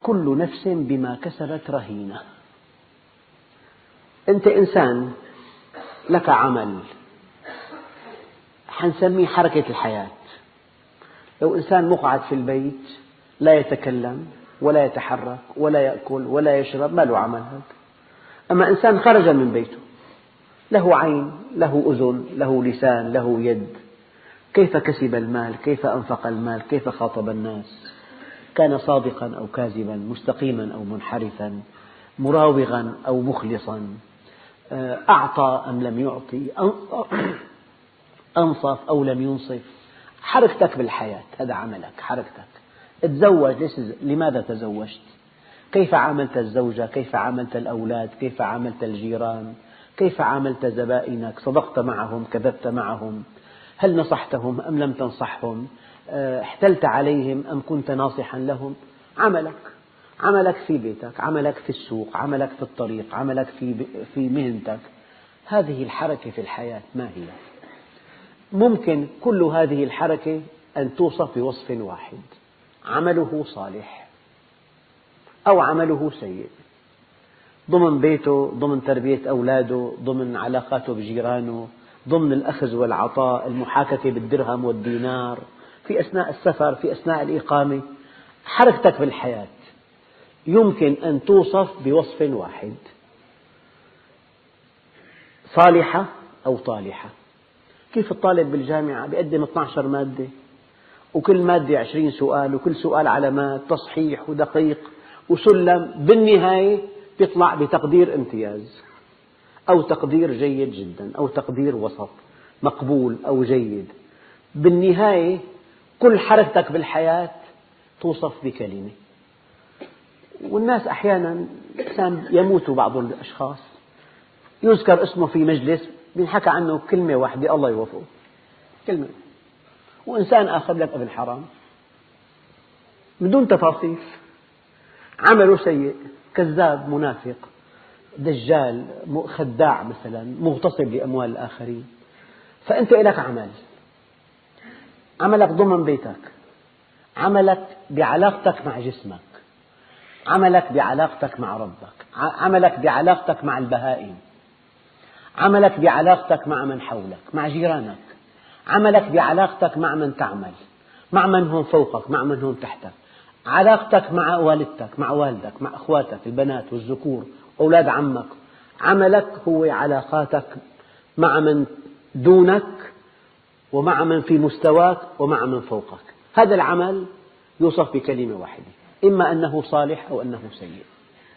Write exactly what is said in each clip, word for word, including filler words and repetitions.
كل نفس بما كسبت رهينة. أنت إنسان لك عمل حنسميه حركة الحياة. لو إنسان مقعد في البيت لا يتكلم ولا يتحرك ولا يأكل ولا يشرب، ما له عمل هذا. أما إنسان خرج من بيته له عين، له أذن، له لسان، له يد، كيف كسب المال، كيف أنفق المال، كيف خاطب الناس، كان صادقا أو كاذبا، مستقيما أو منحرفا، مراوغا أو مخلصا، أعطى أم لم يعطي، أنصف أو لم ينصف. حركتك بالحياة هذا عملك، حركتك. تزوج، لماذا تزوجت؟ كيف عاملت الزوجة، كيف عاملت الأولاد، كيف عاملت الجيران، كيف عاملت زبائنك، صدقت معهم، كذبت معهم، هل نصحتهم أم لم تنصحهم، احتلت عليهم أم كنت ناصحا لهم. عملك، عملك في بيتك، عملك في السوق، عملك في الطريق، عملك في في مهنتك. هذه الحركة في الحياة ما هي؟ ممكن كل هذه الحركة أن توصف بوصف واحد: عمله صالح أو عمله سيء، ضمن بيته، ضمن تربية أولاده، ضمن علاقاته بجيرانه، ضمن الأخذ والعطاء، المحاكاة بالدرهم والدينار، في أثناء السفر، في أثناء الإقامة. حركتك في الحياة يمكن أن توصف بوصف واحد: صالحة أو طالحة. كيف الطالب بالجامعة بيقدم اثني عشر مادة، وكل مادة عشرين سؤال، وكل سؤال علامات تصحيح ودقيق وسلم، بالنهاية يطلع بتقدير امتياز أو تقدير جيد جدا أو تقدير وسط، مقبول أو جيد. بالنهاية كل حركتك بالحياة توصف بكلمة. والناس أحيانا إنسان يموت بعض الأشخاص يذكر اسمه في مجلس بينحكى عنه كلمة واحدة، الله يوفقه، كلمة. وإنسان آخر لك ابن حرام بدون تفاصيل، عمله سيء، كذاب، منافق، دجال، خداع مثلا، مغتصب لأموال الآخرين. فأنت لك عمل، عملك ضمن بيتك، عملك بعلاقتك مع جسمك، عملك بعلاقتك مع ربك، عملك بعلاقتك مع البهائم، عملك بعلاقتك مع من حولك، مع جيرانك، عملك بعلاقتك مع من تعمل، مع من هم فوقك، مع من هم تحتك، علاقتك مع والدتك، مع والدك، مع أخواتك البنات والذكور، أولاد عمك. عملك هو علاقاتك مع من دونك ومع من في مستواك ومع من فوقك. هذا العمل يوصف بكلمة واحدة: إما أنه صالح أو أنه سيء.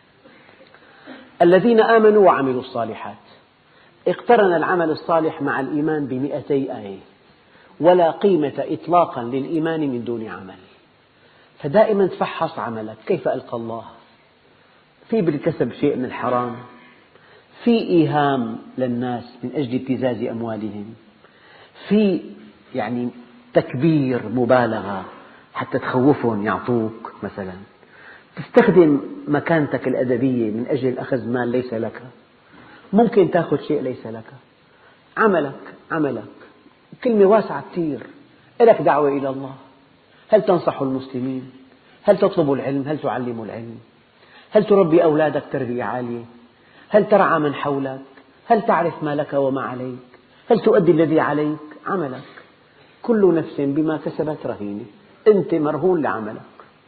الذين آمنوا وعملوا الصالحات. اقترن العمل الصالح مع الإيمان بمئتي آية، ولا قيمة إطلاقا للإيمان من دون عمل. فدائما تفحص عملك، كيف ألقى الله؟ في بالكسب شيء من الحرام، في إيهام للناس من أجل ابتزاز أموالهم، في يعني تكبير، مبالغة حتى تخوفهم يعطوك مثلا، تستخدم مكانتك الأدبية من أجل الأخذ مال ليس لك، ممكن تأخذ شيء ليس لك. عملك، عملك كلمة واسعة كثير. لك دعوة إلى الله، هل تنصح المسلمين؟ هل تطلب العلم؟ هل تعلم العلم؟ هل تربي أولادك تربية عالية؟ هل ترعى من حولك؟ هل تعرف ما لك وما عليك؟ هل تؤدي الذي عليك؟ عملك. كل نفس بما كسبت رهينة. أنت مرهون لعملك.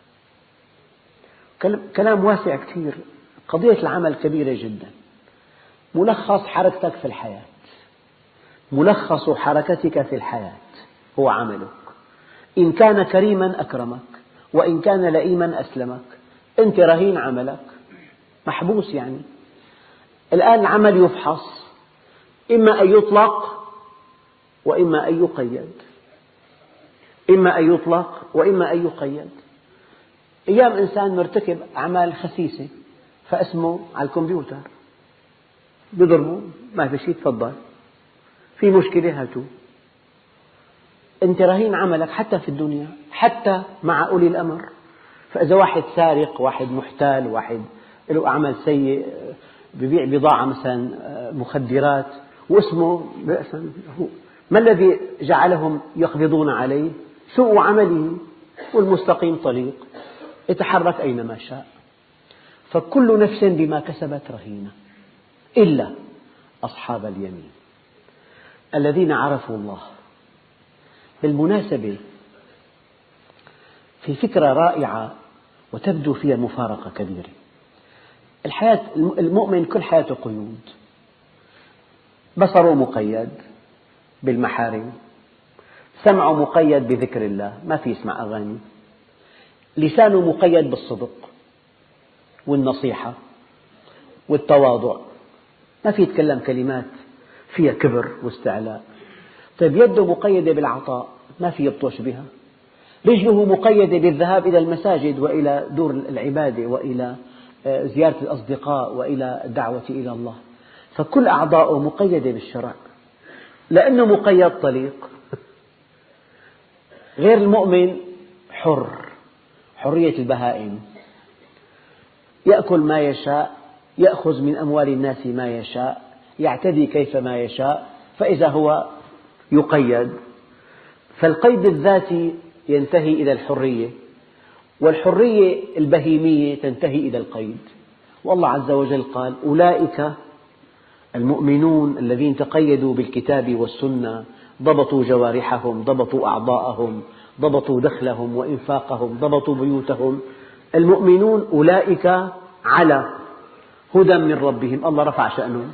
كلام واسع كثير. قضية العمل كبيرة جدا. ملخص حركتك في الحياة، ملخص حركتك في الحياة هو عملك. إن كان كريما أكرمك، وإن كان لئيما أسلمك. أنت رهين عملك، محبوس يعني. الآن العمل يفحص، إما أن يطلق وإما أن يقيد، إما أن يطلق وإما أن يقيد. أيام إنسان مرتكب أعمال خسيسة فاسمه على الكمبيوتر، بيضربوا ما في شيء، تفضل، في مشكلة هاتوا. أنت رهين عملك حتى في الدنيا، حتى مع أولي الأمر. فإذا واحد سارق، واحد محتال، واحد له أعمال سيء، ببيع بضاعة مثلا مخدرات واسمه بأسا، ما الذي جعلهم يقبضون عليه؟ سوء عمله، والمستقيم طليق. يتحرك أينما شاء. فكل نفس بما كسبت رهينة إلا أصحاب اليمين الذين عرفوا الله. بالمناسبة في فكرة رائعة وتبدو فيها مفارقة كبيرة. الحياة المؤمن كل حياته قيود، بصره مقيد بالمحارم، سمعه مقيد بذكر الله ما في يسمع أغاني، لسانه مقيد بالصدق والنصيحة والتواضع، ما في يتكلم كلمات فيها كبر واستعلاء. طيب يده مقيدة بالعطاء ما في يبطش بها، رجله مقيدة بالذهاب إلى المساجد وإلى دور العبادة وإلى زيارة الأصدقاء وإلى الدعوة إلى الله. فكل أعضاؤه مقيدة بالشرع، لأنه مقيد طليق. غير المؤمن حر، حرية البهائم، يأكل ما يشاء، يأخذ من أموال الناس ما يشاء، يعتدي كيفما يشاء، فإذا هو يقيد. فالقيد الذاتي ينتهي إلى الحرية، والحرية البهيمية تنتهي إلى القيد. والله عز وجل قال: أولئك المؤمنون الذين تقيدوا بالكتاب والسنة، ضبطوا جوارحهم، ضبطوا أعضاءهم، ضبطوا دخلهم وإنفاقهم، ضبطوا بيوتهم. المؤمنون أولئك على هدى من ربهم، الله رفع شأنهم.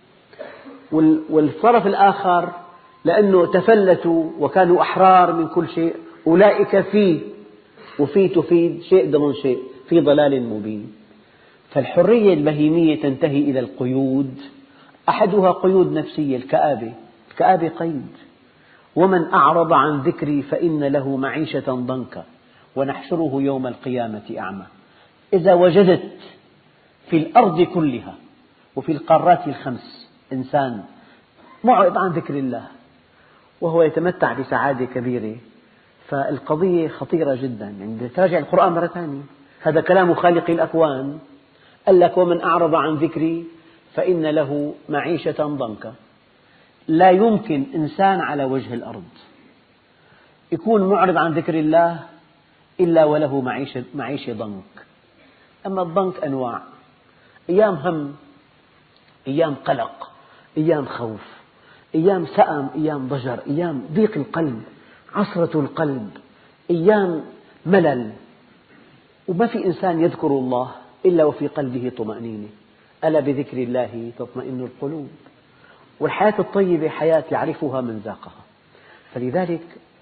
والطرف الآخر لأنه تفلتوا وكانوا أحرار من كل شيء، أولئك في، وفي تفيد شيء ضمن شيء، في ضلال مبين. فالحرية البهيمية تنتهي إلى القيود، أحدها قيود نفسية، الكآبة. الكآبة قيد: ومن أعرض عن ذكري فإن له معيشة ضنكا ونحشره يوم القيامة أعمى. إذا وجدت في الأرض كلها وفي القارات الخمس إنسان معرض عن ذكر الله وهو يتمتع بسعادة كبيرة، فالقضية خطيرة جدا. يعني تراجع القرآن مرة ثانية، هذا كلام خالق الأكوان. قال لك: ومن أعرض عن ذكري فإن له معيشة ضنكا. لا يمكن إنسان على وجه الأرض يكون معرض عن ذكر الله إلا وله معيشة, معيشة ضنك. أما الضنك أنواع: أيام هم، أيام قلق، أيام خوف، أيام سأم، أيام ضجر، أيام ضيق القلب، عصرة القلب، أيام ملل. وما في إنسان يذكر الله إلا وفي قلبه طمأنينة. ألا بذكر الله تطمئن القلوب. والحياة الطيبة حياة يعرفها من ذاقها. فلذلك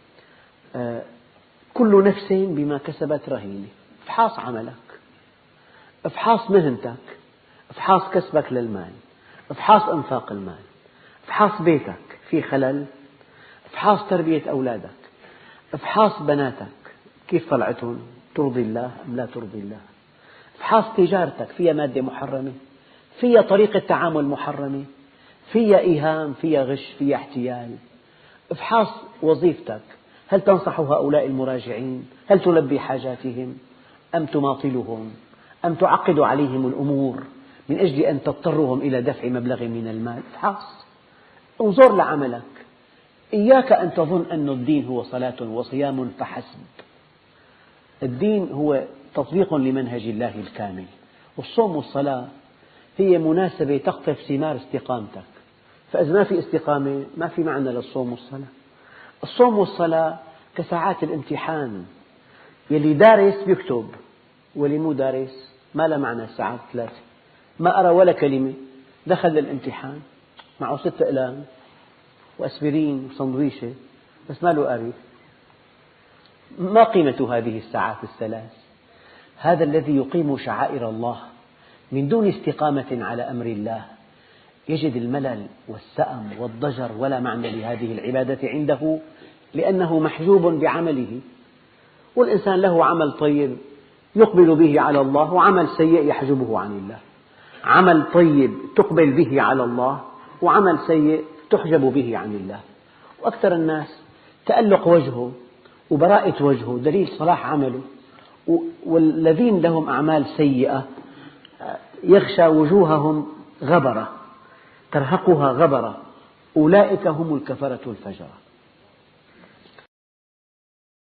كل نفس بما كسبت رهينة. افحص عملك، افحص مهنتك، افحص كسبك للمال، افحص انفاق المال، افحص بيتك في خلل، افحص تربية أولادك، افحص بناتك كيف طلعتهم، ترضي الله أم لا ترضي الله. افحص تجارتك، فيها مادة محرمة، فيها طريقة تعامل محرمة، فيها إيهام، فيها غش، فيها احتيال. افحص وظيفتك، هل تنصح هؤلاء المراجعين؟ هل تلبي حاجاتهم أم تماطلهم أم تعقد عليهم الأمور من أجل أن تضطرهم إلى دفع مبلغ من المال؟ افحص، انظر لعملك. إياك أن تظن أن الدين هو صلاة وصيام فحسب. الدين هو تطبيق لمنهج الله الكامل، والصوم والصلاة هي مناسبة تقطف ثمار استقامتك. فإذا ما في استقامة ما في معنى للصوم والصلاة. الصوم والصلاة كساعات الامتحان، يلي دارس بيكتب واللي مو دارس ما له معنى. الساعات ثلاثة ما أرى ولا كلمة، دخل للامتحان معه ست أقلام وأسبرين وسندويشة بس ما له قاري. ما قيمة هذه الساعات الثلاث؟ هذا الذي يقيم شعائر الله من دون استقامة على أمر الله يجد الملل والسأم والضجر ولا معنى لهذه العبادة عنده، لأنه محجوب بعمله. والإنسان له عمل طيب يقبل به على الله، وعمل سيء يحجبه عن الله. عمل طيب تقبل به على الله، وعمل سيء تحجب به عن الله. وأكثر الناس تألق وجهه وبراءة وجهه دليل صلاح عمله. والذين لهم أعمال سيئة يغشى وجوههم غبرة، ترهقها غبرة، أولئك هم الكفرة الفجرة.